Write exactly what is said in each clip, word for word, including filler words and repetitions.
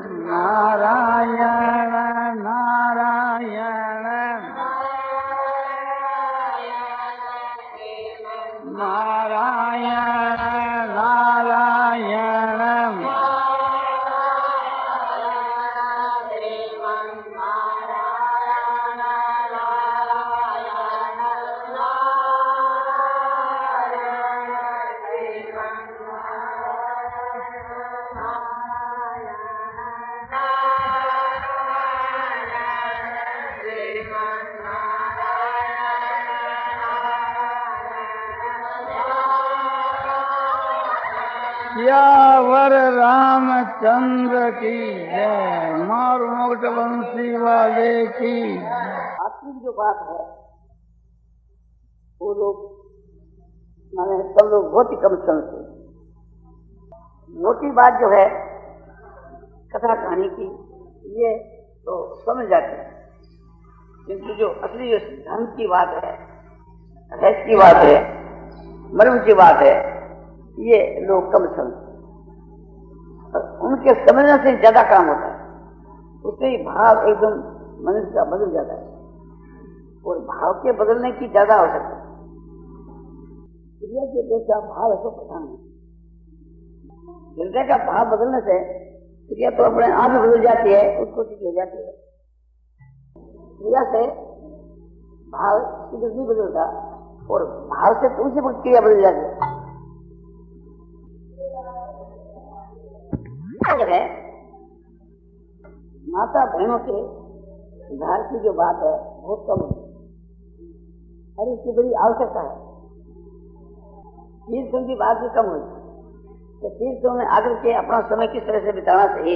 नारायण नारायण नारायण नारायण सियावर रामचंद्र की जय। मारू मुकुट बंसी वाले की। आखिरी जो बात है वो लोग माने सब लोग बहुत ही कम समझते। मोटी बात जो है कथा कहानी की ये तो समझ जाते हैं, किंतु जो असली जो धर्म की बात है, रहस्य की बात है, मर्म की बात है, ये लोग कम समझते। उनके समझने से ज्यादा काम होता है, उससे ही भाव एकदम मनुष्य का बदल जाता है और भाव के बदलने की ज्यादा आवश्यकता है। क्रिया के अपेक्षा भाव ऐसा प्रधान है। हृदय का भाव बदलने से क्रिया तो अपने आप में बदल जाती है, उसको चीज हो जाती है। क्रिया से भाव सीधे नहीं बदलता और भाव से तुमसे क्रिया बदल जाती है। जो है माता बहनों के सुधार की जो बात है बहुत कम है और इसकी बड़ी आवश्यकता है। तीर्थों की बात भी कम हुई कि तीर्थों में आकर के अपना समय किस तरह से बिताना चाहिए।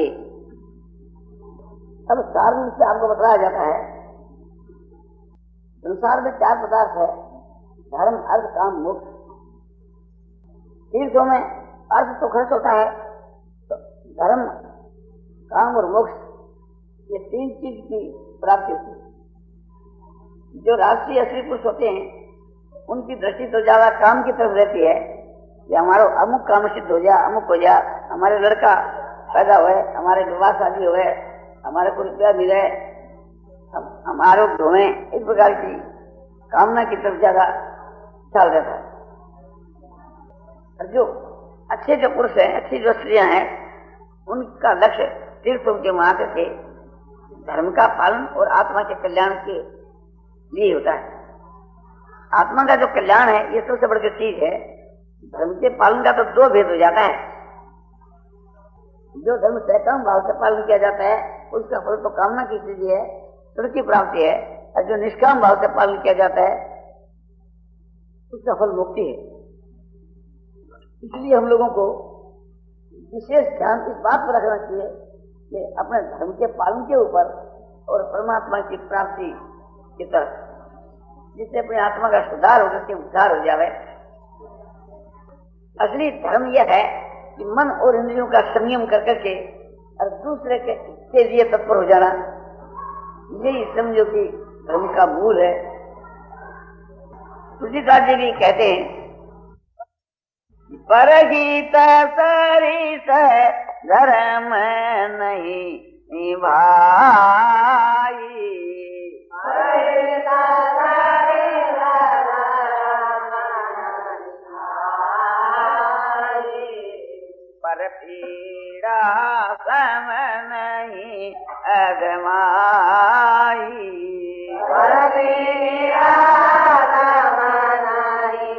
अब सार रूप से आपको बताया जाता है संसार में चार पदार्थ है, धर्म अर्थ काम मोक्ष। तीर्थों में अर्थ तो खर्च होता है, धर्म काम और मोक्ष ये तीन चीज की प्राप्ति होती है। जो राष्ट्रीय असली पुरुष होते हैं उनकी दृष्टि तो ज्यादा काम की तरफ रहती है कि हमारा अमुक काम सिद्ध हो जाए, अमुक हो जाए, हमारे लड़का पैदा हुए, हमारे विवाह शादी हुए, हमारे को रुपया मिले, हम, हम आरोग्य हुए, इस प्रकार की कामना की तरफ ज्यादा ख्याल रहता है। और जो अच्छे जो पुरुष हैं, अच्छी जो स्त्रियां हैं, उनका लक्ष्य तीर्थों के मार्ग से धर्म का पालन और आत्मा के कल्याण के लिए होता है। आत्मा का जो कल्याण है ये सबसे बड़ी चीज है। धर्म के पालन का तो दो भेद हो जाता है। जो धर्म सकाम भाव से पालन किया जाता है उसका फल तो कामना की चीज है, सुख की प्राप्ति है, और जो निष्काम भाव से पालन किया जाता है उसका फल मुक्ति है। इसलिए हम लोगों को विशेष ध्यान इस बात पर रखना चाहिए कि अपने धर्म के पालन के ऊपर और परमात्मा की प्राप्ति की तरफ, जिससे अपनी आत्मा का सुधार होकर के उद्धार हो जाए। असली धर्म यह है कि मन और इंद्रियों का संयम कर करके और दूसरे के, के लिए तत्पर हो जाना, यही समझो कि धर्म का मूल है। तुलसीदास जी भी कहते हैं परहित सरिस धर्म नहीं भाई, परहित सरिस धर्म नहीं, पर पीड़ा सम नहीं अगमाई, पर पीड़ा सम नहीं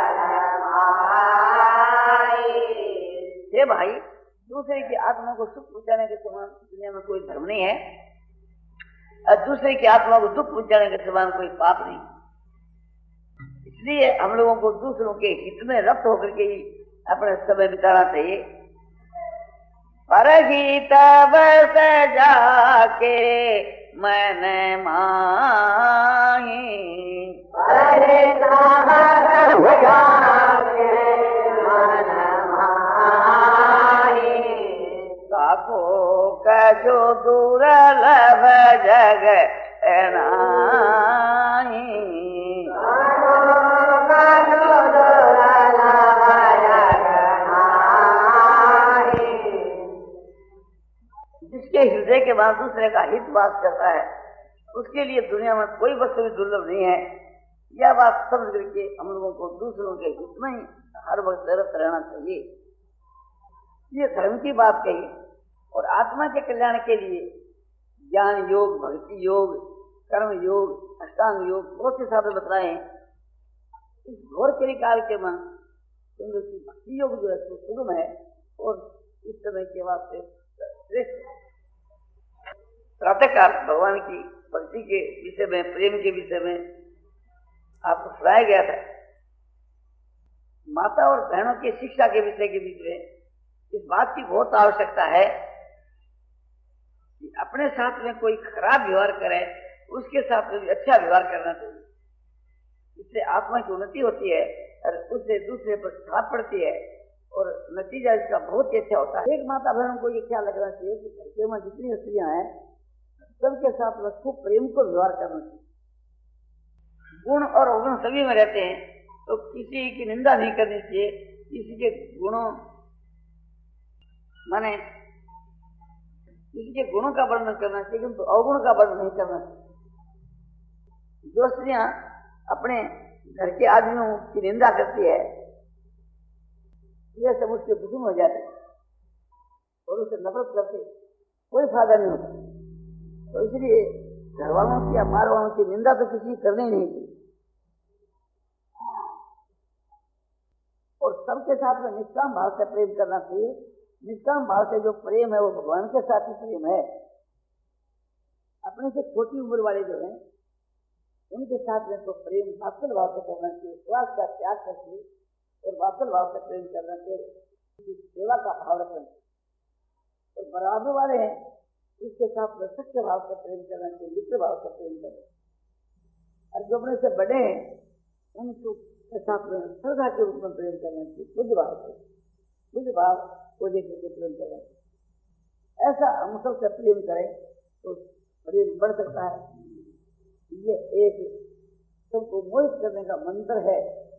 अगमाई। भाई दूसरे की आत्मा को सुख पहुंचाने के समान दुनिया में कोई धर्म नहीं है और दूसरे की आत्मा को दुख पहुंचाने के समान कोई पाप नहीं। इसलिए हम लोगों को दूसरों के हित में रक्त होकर के ही अपना समय बिताना चाहिए। परहित बस जाके मन माही, परहित बस जाके मन साखो कजो दुर्लभ जग एनाही, पास दूसरे का हित वास करता है, उसके लिए दुनिया में कोई वस्तु भी दुर्लभ नहीं है। यह बात समझ करके हम लोगों को दूसरों के हित में ही हर वक्त रत रहना चाहिए। ये धर्म की बात कही। और आत्मा के कल्याण के लिए ज्ञान योग, भक्ति योग, कर्म योग, अष्टांग योग, बहुत से साधन बताए हैं। इस घोर कलिकाल के में भक्ति योग जो है तो सुगम है और इस समय के वास्ते श्रेष्ठ। प्रातः काल भगवान की भक्ति के विषय में, प्रेम के विषय में आपको सुनाया गया था। माता और बहनों की शिक्षा के विषय के बीच में इस बात की बहुत आवश्यकता है कि अपने साथ में कोई खराब व्यवहार करे, उसके साथ में भी अच्छा व्यवहार करना चाहिए। इससे आत्मा की उन्नति होती है और उससे दूसरे पर छाप पड़ती है और नतीजा इसका बहुत ही अच्छा होता है। एक माता बहनों को ये ख्याल रखना चाहिए कि घर के में जितनी स्त्रियां हैं सबके साथ में खूब प्रेम को व्यवहार करना चाहिए। गुण और अवगुण सभी में रहते हैं तो किसी की निंदा नहीं करनी चाहिए, किसी के गुणों माने किसी के गुणों का वर्णन करना चाहिए किंतु अवगुण का वर्णन नहीं करना चाहिए। जो स्त्रियां अपने घर के आदमियों की निंदा करती है ये सब उसके दुश्मन हो जाते और उसे नफरत करते, कोई फायदा नहीं होता। तो इसलिए घर वालों की या बाहर वालों की निंदा तो किसी करनी नहीं चाहिए और सबके साथ में निष्काम भाव से प्रेम करना चाहिए। निष्काम भाव से जो प्रेम है वो भगवान के साथ ही प्रेम है। अपने से छोटी उम्र वाले जो हैं उनके साथ में तो प्रेम वात्सल भाव से करना चाहिए, स्वार्थ का त्याग करके और वात्सल भाव से प्रेम करना चाहिए, सेवा का भाव रखना चाहिए। और बराबर वाले हैं उसके साथ में सत्य भाव से प्रेम करना चाहिए, मित्र भाव से प्रेम करना। और जो अपने से बड़े हैं उनके साथ में श्रद्धा के रूप में प्रेम करना चाहिए, बुद्ध भाव से, बुद्ध भाव को लेकर के प्रेम करना चाहिए। ऐसा हम सबसे प्रेम करें तो प्रेम बढ़ सकता है। ये एक सबको मोहित करने का मंत्र है।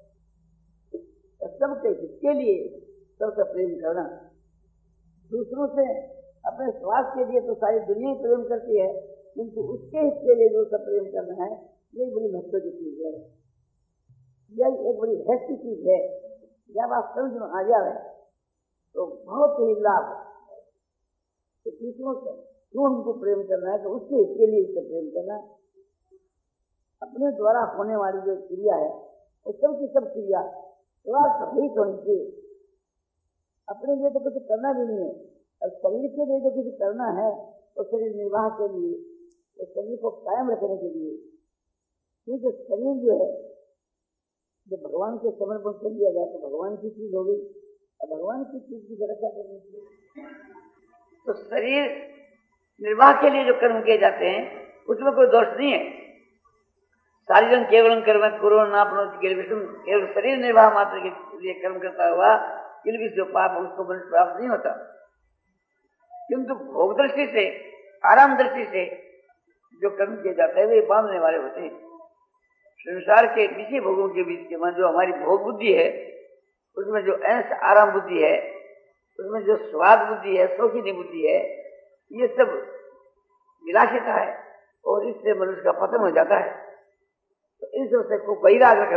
सबके हित के लिए सबसे प्रेम करना। दूसरों से अपने स्वार्थ के लिए तो सारी दुनिया ही प्रेम करती है किंतु उसके हित के लिए जो सब प्रेम करना है यही बड़ी महत्व की चीज है, यही एक बड़ी रहस्य चीज है। जब आप समझ में आ जाए तो बहुत ही लाभ। तो दूसरों से क्यों उनको प्रेम करना है तो उसके हित के लिए उससे प्रेम करना। अपने द्वारा होने वाली जो क्रिया है वो सब की सब क्रिया स्वार्थ रहित होनी चाहिए। अपने लिए तो कुछ करना भी नहीं है और शरीर के लिए जो कुछ करना है तो शरीर निर्वाह के लिए, तो शरीर को कायम रखने के लिए। क्योंकि शरीर जो है जब भगवान के समर्पण कर दिया जाए तो भगवान की चीज होगी और भगवान की चीज की रक्षा करनी चाहिए। तो शरीर निर्वाह के लिए जो कर्म किए जाते हैं उसमें कोई दोष नहीं है। शारीरम केवलम कर्म करो नापनोति किल्बिषम, केवल शरीर निर्वाह मात्र के लिए कर्म करता हुआ किल्बिष जो पाप उसको मनुष्य प्राप्त नहीं होता। किंतु भोग दृष्टि से, आराम दृष्टि से जो कर्म किए जाते हैं वे बांधने वाले होते हैं। संसार के विषय भोगों के बीच के जो हमारी भोग बुद्धि है उसमें जो ऐश आराम बुद्धि है, उसमें जो स्वाद बुद्धि है, शौकीनी बुद्धि है, ये सब विलासिता है और इससे मनुष्य का पतन हो जाता है। तो इन सबसे को वैराग रखना।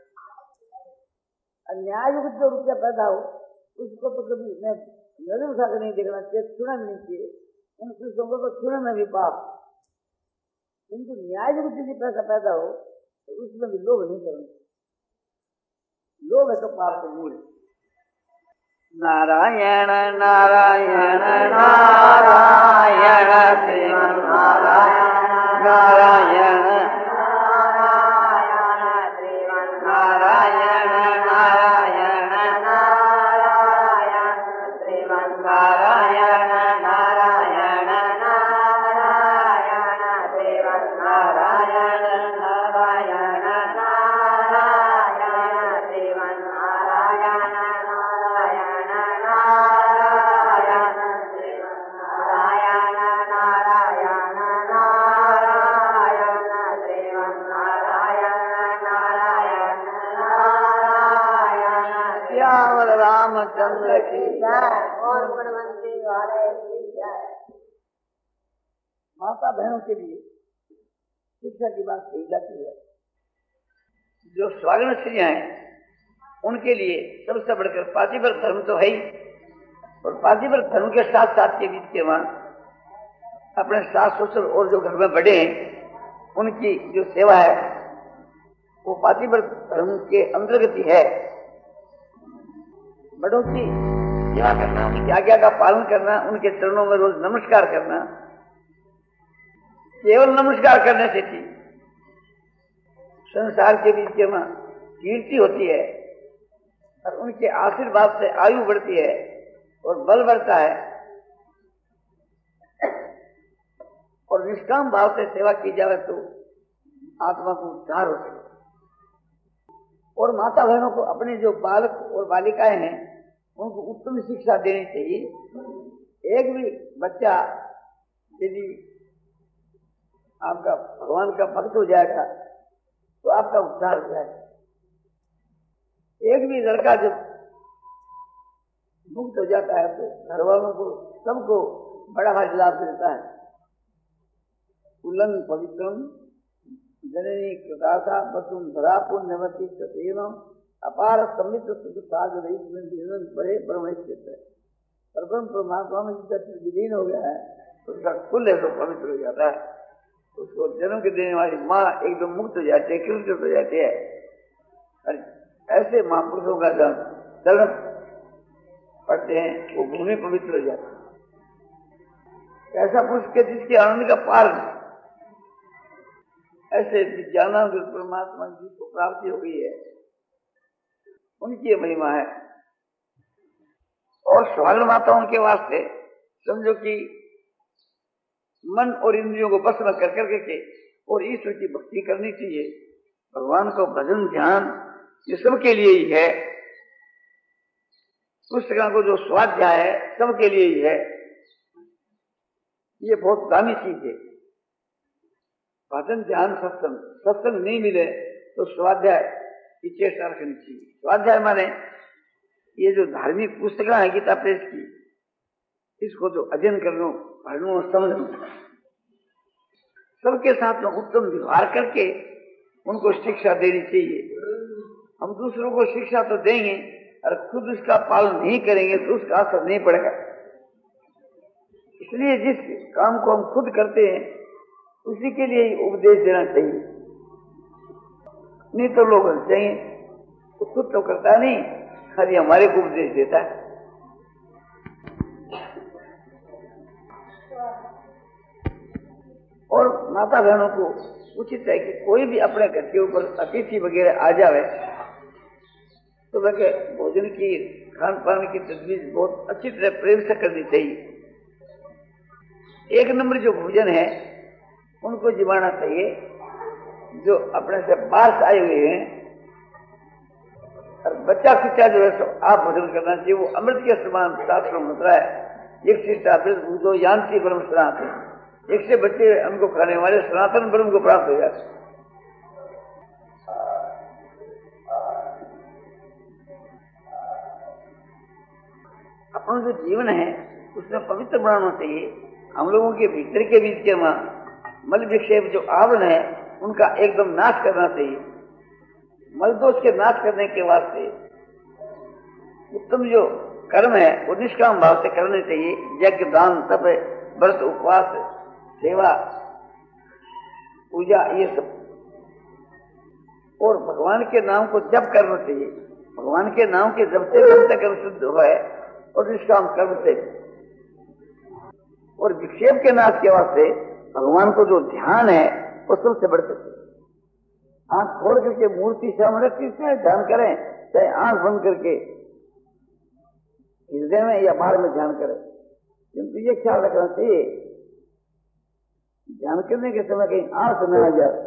अन्याय जो रुपया पैदा हो उसको तो कभी मैं नजर उठा कर नहीं देखना चाहिए, छूना नहीं चाहिए। उन कृष्णों को तो छूने में भी पाप, किंतु न्याय जो किसी पैसा पैदा हो तो उसमें भी लोभ नहीं करना। लोभ है तो पाप का मूल। नारायण नारायण नारायण श्रीमन नारायण नारायण रामचंद्र की जय और गुणवंती वाले की जय। माता बहनों के लिए शिक्षा की बात कही जाती है। जो स्वागण स्त्रियां हैं उनके लिए सबसे बढ़कर पातिव्रत धर्म तो है ही, और पातिव्रत धर्म के साथ साथ के बीच के वहां अपने सास ससुर और जो घर में बड़े हैं उनकी जो सेवा है वो पातिव्रत धर्म के अंतर्गत ही है। बड़ों की सेवा करना, उनकी आज्ञा का पालन करना, उनके चरणों में रोज नमस्कार करना, केवल नमस्कार करने से थी संसार के बीच में कीर्ति होती है और उनके आशीर्वाद से आयु बढ़ती है और बल बढ़ता है, और निष्काम भाव से सेवा की जाए तो आत्मा को उद्धार होता है। और माता बहनों को अपने जो बालक और बालिकाएं हैं उनको उत्तम शिक्षा देनी चाहिए। एक भी बच्चा यदि आपका भगवान का भक्त हो जाएगा तो आपका उद्धार हो जाएगा। एक भी लड़का जब मुक्त हो जाता है तो घर वालों को सबको बड़ा भारी लाभ मिलता है। उल्लंघ पवित्रम जननी कृतासा बसुम धरा पुण्यवती सतेनो अपार समित सुख साग रही बड़े परमेश्वर है। परम परमात्मा में जिसका विलीन हो गया है उसका कुल है तो पवित्र हो जाता है। उसको जन्म के देने वाली माँ एकदम मुक्त हो जाती है, कृत हो जाती है। और ऐसे महापुरुषों का जब चरण पढ़ते हैं वो भूमि पवित्र हो जाती है। ऐसा पुरुष के जिसके आनंद का पार नहीं, ऐसे विज्ञानानंद परमात्मा जी को प्राप्ति हो गई है, उनकी महिमा है। और स्वागण माताओं के वास्ते समझो कि मन और इंद्रियों को बस में कर करके के और ईश्वर की भक्ति करनी चाहिए। भगवान को भजन ध्यान ये सबके लिए ही है। पुस्तकों को जो स्वाध्याय है सबके लिए ही है। ये बहुत दामी चीज है। भजन ध्यान सत्संग, सत्संग नहीं मिले तो स्वाध्याय की चेष्टा रखनी चाहिए। स्वाध्याय माने ये जो धार्मिक पुस्तकें है गीता प्रेस की, इसको जो अध्ययन करना पढ़ना समझना, सबके साथ में उत्तम व्यवहार करके उनको शिक्षा देनी चाहिए। हम दूसरों को शिक्षा तो देंगे और खुद उसका पालन नहीं करेंगे तो उसका असर नहीं पड़ेगा। इसलिए जिस काम को हम खुद करते हैं उसी के लिए ही उपदेश देना चाहिए। नहीं तो लोग चाहिए तो खुद तो करता नहीं, खाली हमारे को उपदेश देता है। और माता बहनों को उचित है कि कोई भी अपने घर के ऊपर अतिथि वगैरह आ जावे तो वह भोजन की खान पान की तजवीज बहुत अच्छी तरह प्रेम से करनी चाहिए। एक नंबर जो भोजन है उनको जिमाना चाहिए। जो अपने से बाहर से आए हुए हैं और बच्चा शिक्षा जो है सो आप भोजन करना चाहिए। वो अमृत के समान शास्त्र में होता है। एक शिक्षा भूतो यान्ति ब्रह्म सनातन, एक से बच्चे हमको खाने वाले सनातन ब्रह्म को प्राप्त हो जाते। अपना जो जीवन है उसमें पवित्र बनाना चाहिए। हम लोगों के भीतर के बीच के वहां मल विक्षेप जो आवरण है उनका एकदम नाश करना चाहिए। मल दोष के नाश करने के वास्ते उत्तम जो कर्म है वो निष्काम भाव से करने चाहिए। यज्ञ दान तप व्रत उपवास सेवा पूजा ये सब, और भगवान के नाम को जप करना चाहिए। भगवान के नाम के जब से जब तक शुद्ध हो है और निष्काम कर्म से। और विक्षेप के नाश के वास्ते भगवान को जो ध्यान है वो सबसे बढ़ सकते। आंख खोल करके मूर्ति सामने किसने ध्यान करें, चाहे आंख बंद करके हृदय में या बाहर में ध्यान करें, किंतु ये ख्याल रखना चाहिए ध्यान करने के समय कहीं आंख न आ जाए।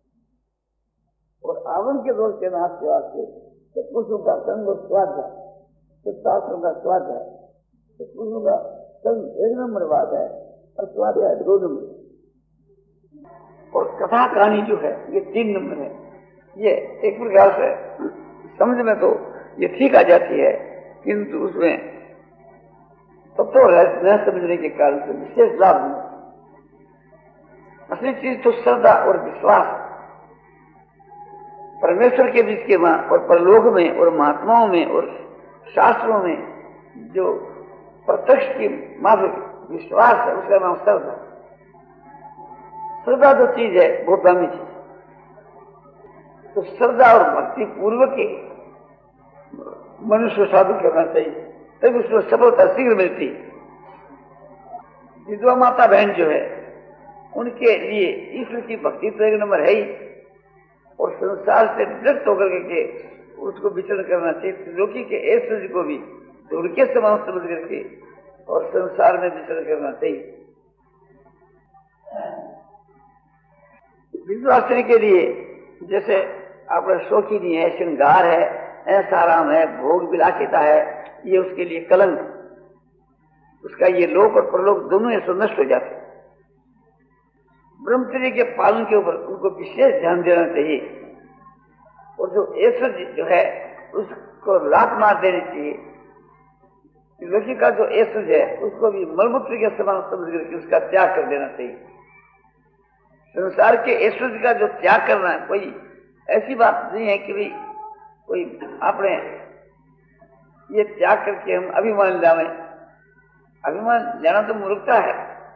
और आवरण के दोष के नाश के वास्ते पुरुषों का संग और स्वाद है, शास्त्रों का स्वाद है, पुरुषों का संग एक नंबर बात है और स्वाद है दो नंबर। और कथा कहानी जो है ये तीन नंबर है। ये एक प्रकार से समझ में तो ये ठीक आ जाती है, किंतु उसमें तत्व न समझने के कारण से विशेष लाभ नहीं। असली चीज तो श्रद्धा और विश्वास परमेश्वर के बीच के वहां और परलोक में और महात्माओं में और शास्त्रों में जो प्रत्यक्ष की मात्र विश्वास है उसका नाम श्रद्धा। श्रद्धा जो चीज है बहुत दामी चीज। तो श्रद्धा और भक्ति पूर्वक के मनुष्य साधु करना चाहिए, तभी उसको सफलता शीघ्र मिलती। विधवा माता बहन जो है उनके लिए ईश्वर की भक्ति तो एक नंबर है ही, और संसार से विरक्त होकर के उसको विचरण करना चाहिए। त्रिलोकी के ऐश्वर्य को भी दूर के समान समझ करके और संसार में विचरण करना चाहिए। विधवा स्त्री के लिए जैसे आपका शौकीनी है, श्रृंगार है, ऐसाराम है, भोग विलासिता है, ये उसके लिए कलंक, उसका ये लोक और परलोक दोनों ऐसे नष्ट हो जाते। ब्रह्मचर्य के पालन के ऊपर उनको विशेष ध्यान देना चाहिए, और जो ऐश्वर्य जो है उसको लात मार देनी चाहिए। लड़की का जो ऐश्वर्य है उसको भी मलमूत्र के समान समझ करके उसका त्याग कर देना चाहिए। संसार के ऐश्वर्य का जो त्याग करना है, कोई ऐसी बात नहीं है कि भाई कोई आपने ये त्याग करके हम अभिमान लावे। अभिमान लेना तो मूर्खता है।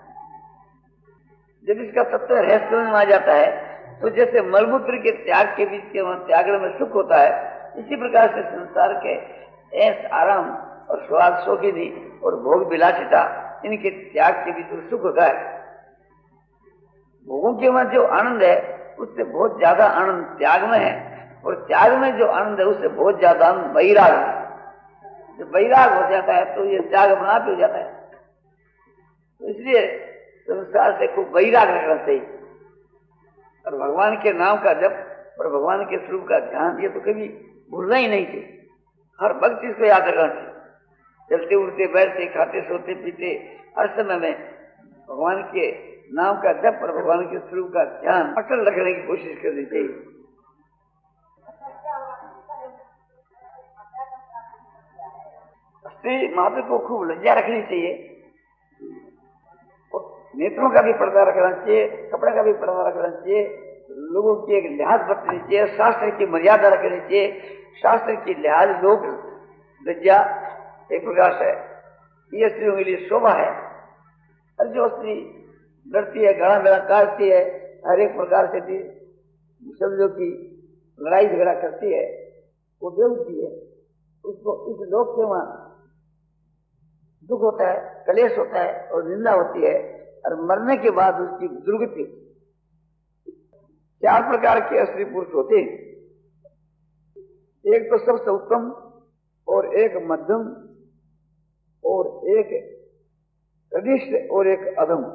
जब इसका तत्व रहस्य में आ जाता है तो जैसे मलमूत्र के त्याग के बीच के वहां त्यागने में सुख होता है, इसी प्रकार से संसार के ऐश आराम और स्वाद शौकीनी और भोग विलासिता इनके त्याग के बीच में सुख होता है। भोगों के वहां जो आनंद है उससे बहुत ज्यादा आनंद त्याग में है, और त्याग में जो आनंद है उससे बहुत ज्यादा आनंद वैराग है। जब वैराग हो जाता है तो ये त्याग अपना हो जाता है। तो इसलिए संसार से खूब वैराग रखना चाहिए, और भगवान के नाम का जप और भगवान के स्वरूप का ध्यान ये तो कभी भूलना ही नहीं चाहिए। हर वक्त इसको याद रखना चाहिए। चलते उड़ते बैठते खाते सोते पीते हर समय में भगवान के नाम का जप और भगवान के स्वरूप का ध्यान अटल रखने की कोशिश करनी चाहिए। स्त्री मात्र को खूब लज्जा रखनी चाहिए, और नेत्रों का भी पर्दा रखना चाहिए, कपड़े का भी पर्दा रखना चाहिए, लोगों की एक लिहाज बरतनी चाहिए, शास्त्र की मर्यादा रखनी चाहिए। शास्त्र की लिहाज लोग लज्जा एक प्रकार से ये स्त्रियों के लिए शोभा है। और जो स्त्री लड़ती है, गड़ा मेला काटती है, हर एक प्रकार से भी समझो की लड़ाई झगड़ा करती है, वो बेहोती है, उसको इस लोक के वहां दुख होता है, कलेश होता है और निंदा होती है, और मरने के बाद उसकी दुर्गति। चार प्रकार के स्त्री पुरुष होते हैं, एक तो सबसे उत्तम और एक मध्यम और एक कनिष्ठ और एक अधम।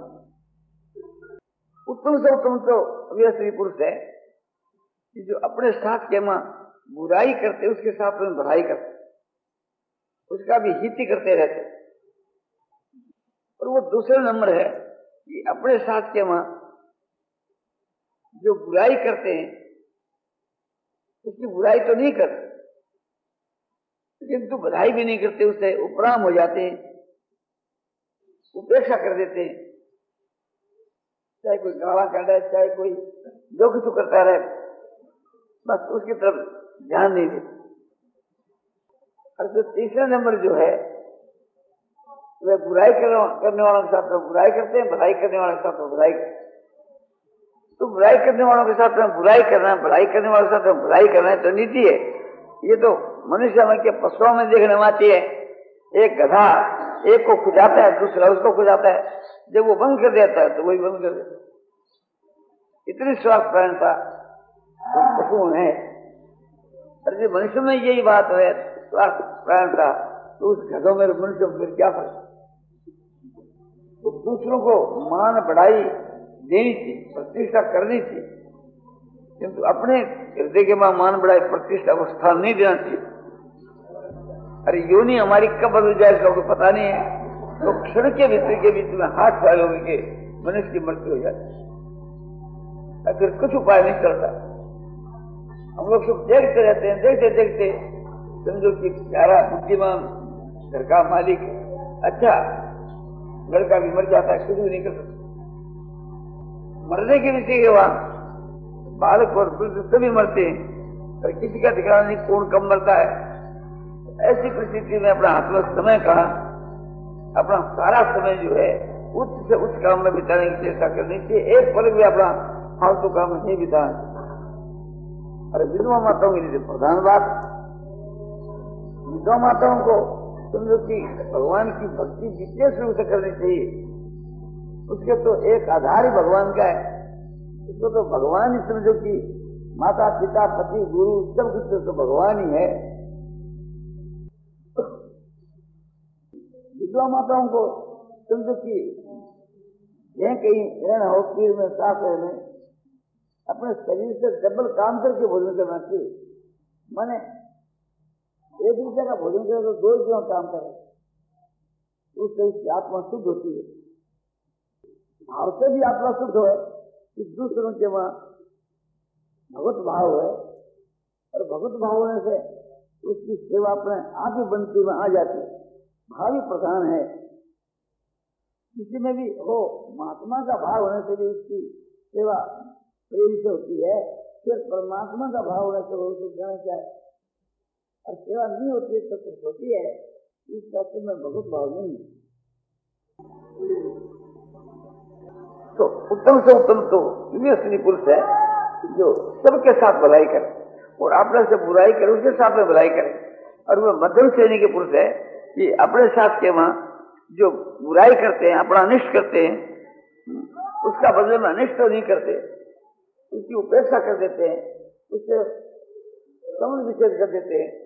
उत्तम से उत्तम तो वे स्त्री पुरुष है कि जो अपने साथ के मां बुराई करते उसके साथ में भलाई करते, उसका भी हित करते रहते। और वो दूसरे नंबर है कि अपने साथ के वहां जो बुराई करते हैं उसकी बुराई तो नहीं करते, किंतु भलाई भी नहीं करते, उससे उपराम हो जाते हैं, उपेक्षा कर देते हैं। चाहे कोई गाला काटा है, चाहे कोई जो कुछ करता रहे, बस उसकी तरफ ध्यान नहीं देते। और जो तीसरा नंबर जो है वे बुराई करने वालों के साथ में बुराई करते हैं, भलाई करने वालों के साथ में बुराई करते हैं। तो बुराई करने वालों के साथ में बुराई करना, भलाई करने वालों के साथ में बुराई करना तो नीति है। ये तो मनुष्य में के पशुओं में देखने में आती है। एक गधा एक को खुजाता है, दूसरा उसको खुजाता है, जब वो बंद कर देता है तो वही बंद कर देता है। इतनी स्वार्थ परायणता पशुओं में है। अरे मनुष्य में यही बात है, स्वार्थ परायणता, तो उस गधों में मनुष्य फिर क्या फर्क। तो दूसरों को मान बढ़ाई देनी चाहिए, प्रतिष्ठा करनी चाहिए, किंतु अपने हृदय के मां मान बढ़ाई प्रतिष्ठा को स्थान नहीं देना चाहिए। अरे योनि हमारी कब बदल जाए इसका कोई पता नहीं है। तो क्षण के भीतर के बीच में हाथ फाइल होने के मनुष्य की मृत्यु हो जाती है, फिर कुछ उपाय नहीं चलता। हम लोग सब देखते रहते हैं, देखते देखते समझो कि प्यारा बुद्धिमान घर का मालिक अच्छा लड़का भी मर जाता है, कुछ भी नहीं कर सकता। मरने के विषय हुआ, बालक और वृद्ध सभी मरते हैं, पर किसी का ठिकाना नहीं कौन कब मरता है। ऐसी परिस्थिति में अपना हाथ में समय का, अपना सारा समय जो है उच्च से उच्च काम में बिताने की चेष्टा करनी चाहिए। एक पल भी अपना फालतू काम में नहीं बिताना। अरे विधवा माताओं के लिए प्रधान बात, विधवा माताओं को समझो कि भगवान की भक्ति विशेष रूप से करनी चाहिए। उसके तो एक आधार ही भगवान का है, उसको तो भगवान ही समझो कि माता पिता पति गुरु सब कुछ तो भगवान ही है। विधवा माताओं को समझो कि यह कहीं रहना हो पीर में साफ में अपने शरीर से डबल काम करके भोजन करना चाहिए। माने एक रुपये का भोजन करे तो दो रुपये काम करे, उससे उसकी आत्मा शुद्ध होती है। भाव से भी आत्मा शुद्ध हो कि दूसरों के वहां भगवत भाव है, और भगवत भाव होने से उसकी सेवा अपने आप ही बनती में आ जाती है। भाव ही प्रधान है, किसी में भी हो महात्मा का भाव होने से भी उसकी सेवा प्रेम से होती है। फिर परमात्मा का भाव होने से वो उसको जाने क्या है, और सेवा नहीं होती है तो कुछ होती है, इस तत्व में भगवत भाव नहीं है। तो उत्तम से उत्तम तो ये स्त्री पुरुष है जो सबके साथ भलाई करे, और अपने से बुराई करे उसके साथ में भलाई करे। और वह मध्यम श्रेणी के पुरुष है कि अपने साथ के वहां जो बुराई करते हैं, अपना अनिष्ट करते हैं, उसका बदले में अनिष्ट नहीं करते, उसकी उपेक्षा कर देते हैं, उससे समझ विच्छेद कर देते हैं,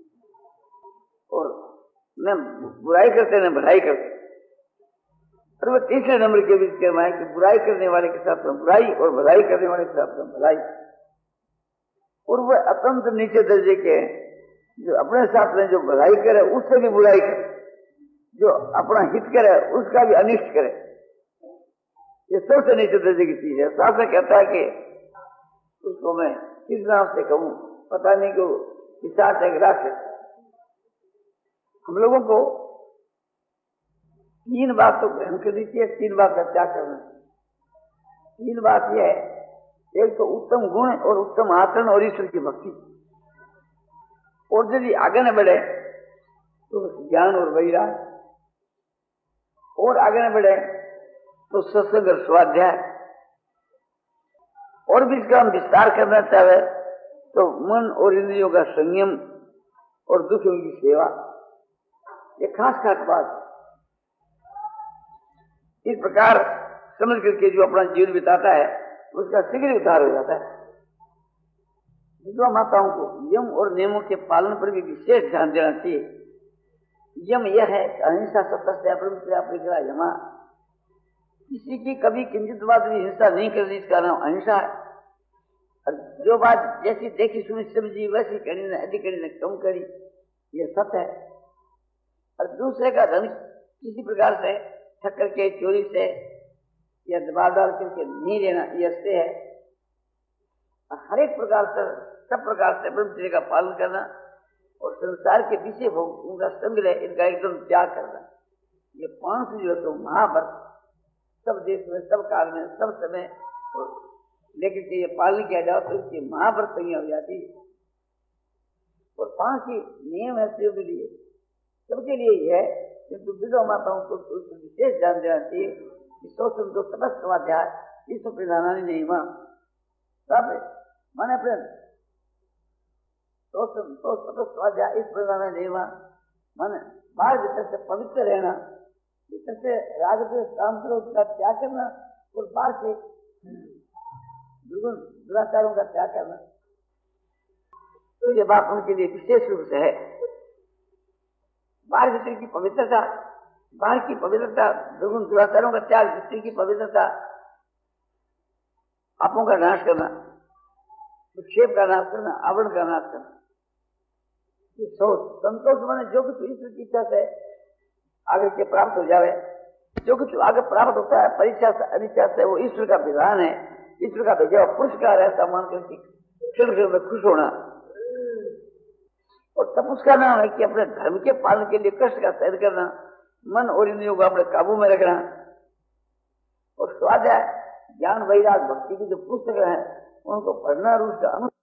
और न बुराई करते न भलाई करते। और वह तीसरे नंबर के बीच कहना है कि बुराई करने वाले के साथ में बुराई और भलाई करने वाले के साथ में भलाई। और वह अत्यंत नीचे दर्जे के जो अपने साथ में जो भलाई करे उससे भी बुराई करे, जो अपना हित करे उसका भी अनिष्ट करे, ये सबसे नीचे दर्जे की चीज है। शास्त्र कहता है कि उसको मैं किस नाम से कहूं, पता नहीं कि पिशाच है राक्षस। हम लोगों को तीन बात तो ग्रहण करनी चाहिए, तीन बात का त्याग करना चाहिए। तीन बात यह है, एक तो उत्तम गुण और उत्तम आचरण और ईश्वर की भक्ति। और यदि आगे न बढ़े तो ज्ञान और वैराग, और आगे न बढ़े तो सत्संग और स्वाध्याय, और भी इसका हम विस्तार करना चाहे तो मन और इंद्रियों का संयम और दुखियों की सेवा। ये खास खास बात। इस प्रकार समझ करके जो अपना जीवन बिताता है उसका शीघ्र उद्धार हो जाता है। विधवा माताओं को यम और नियमों के पालन पर भी विशेष ध्यान देना चाहिए। यम यह है अहिंसा सत्य अपरिग्रह यमा, किसी की कभी किंचित बात भी हिंसा नहीं करनी, इसका नाम अहिंसा है। और जो बात जैसी देखी सुनी समझी वैसी करनी न अधिक करनी न कम करी, ये सत्य है। और दूसरे का धन किसी प्रकार से ठक्कर के चोरी से या दबाव डाल करके नहीं लेना, यह से है। हर एक प्रकार से सब प्रकार से ब्रह्मचर्य का पालन करना और संसार के विषय भोग उनका संग्रह, इनका एकदम त्याग करना। ये पांच जो है तो महाव्रत सब देश में सब काल में सब समय लेकिन ये पालन किया जाओ तो इसकी महाव्रत संज्ञा हो जाती है। और पांच ही नियम है सबके लिए, सबके लिए ही है, किंतु विधवा माताओं को विशेष ध्यान देना चाहिए कि शोषण दो तपस स्वाध्याय इस प्रधानी नहीं मां सब माने अपने शोषण तो तपस स्वाध्याय इस प्रधान नहीं मां माने बाहर भीतर से पवित्र रहना, भीतर से राग द्वेष काम क्रोध का त्याग करना और बाहर से दुर्गुण दुराचारों का त्याग करना। तो ये बात उनके लिए विशेष रूप से है। बाहर भीतर की पवित्रता, बाहर की पवित्रता, दुर्गुण दुराचारों का त्याग, भीतर की पवित्रता, पापों का नाश करना, विक्षेप का नाश करना, आवरण का नाश करना। ये सोच संतोष माने जो कुछ ईश्वर की इच्छा से आगे के प्राप्त हो जाए, जो कुछ आगे प्राप्त होता है परीक्षा से अनिच्छा से, वो ईश्वर का विधान है, ईश्वर का भेजा पुरस्कार है, सामान करके क्षण क्षण में खुश होना। और तब उसका नाम है कि अपने धर्म के पालन के लिए कष्ट का सहन करना, मन और इंद्रियों को अपने काबू में रखना। और स्वाध्याय ज्ञान वैराग भक्ति की जो पुस्तक है उनको पढ़ना और उसका